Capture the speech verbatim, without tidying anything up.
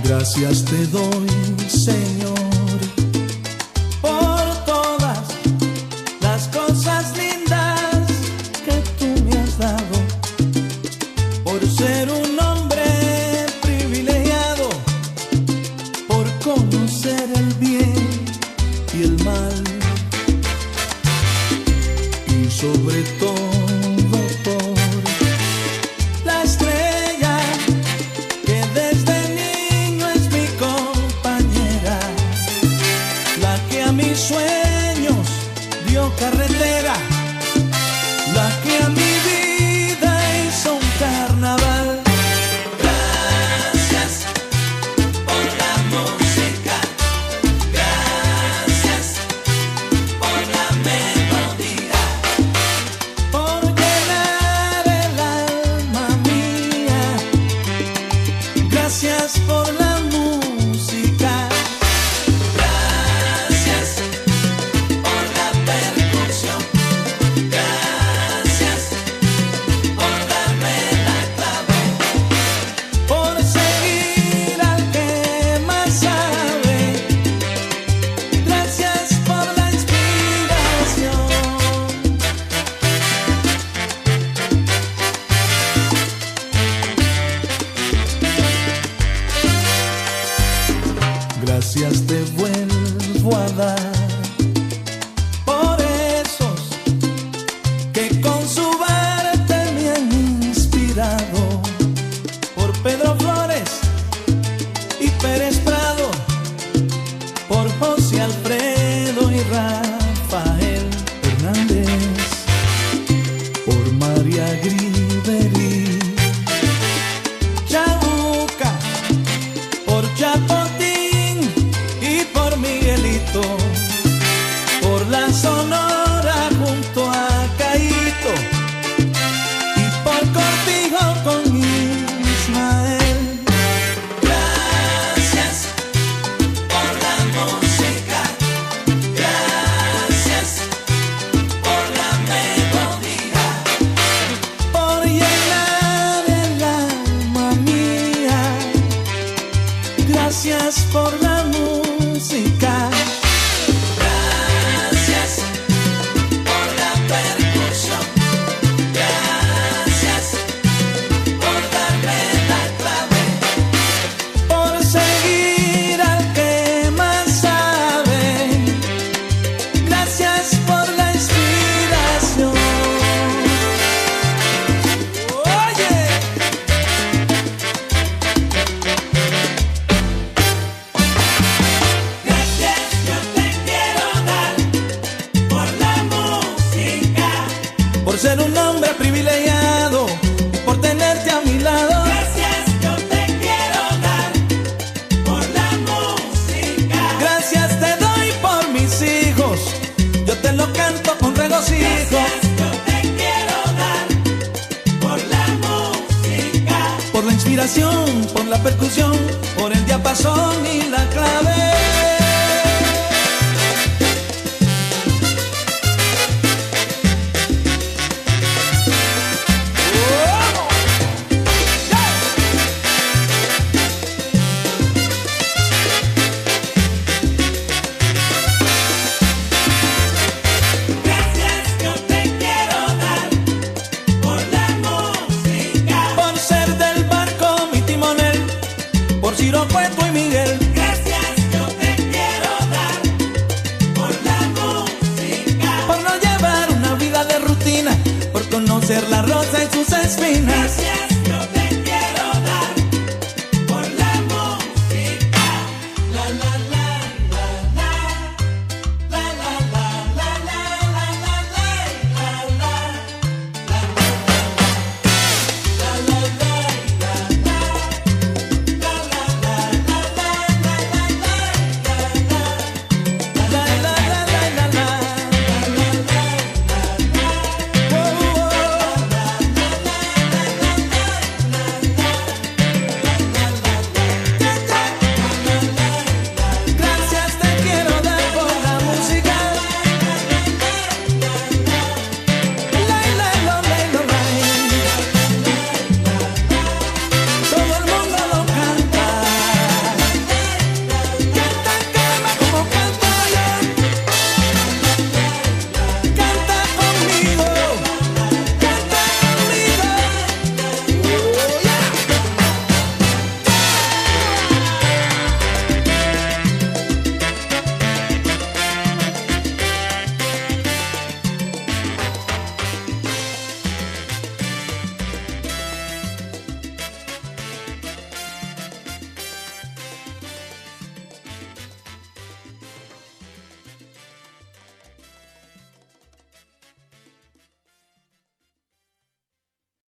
Gracias te doy, Señor, por todas las cosas lindas que tú me has dado, por ser un hombre privilegiado, por conocer el bien y el mal, y sobre todo por la estrella que desde niño es mi compañera, la que a mis sueños dio carretera, la que a mi vida hizo un carnaval. Gracias por la música, gracias por la melodía, Por llenar el alma mía, gracias por la música, gracias por la percusión, gracias por darme la clave, por seguir al que más sabe, gracias por la inspiración. Gracias te vuelvo a dar por esos que con su arte me han inspirado, por Pedro Flores y Pérez Prado, por José Alfredo y Rafael Hernández, por María Griveri, Chauca, por Chapotín y por Miguelito, por la Sonora junto a Caíto y por Cortijo con Ismael. gracias por la música, gracias por la melodía, Por llenar el alma mía, gracias por la música, gracias por la percusión, gracias por darme la clave, por seguir al que más sabe, gracias por la inspiración. Oye, gracias yo te quiero dar por la música, por ser un hombre privilegiado y por tenerte a mi lado. gracias yo te quiero dar por la música, Gracias te doy por mis hijos, yo te lo canto con regocijo. gracias yo te quiero dar por la música, Por la inspiración, por la percusión, por el diapasón y la clave. gracias yo te quiero dar por la música, Por ser del barco mi timonel, por Ciro Cueto y Miguel. gracias yo te quiero dar por la música, Por no llevar una vida de rutina, por conocer la rosa y su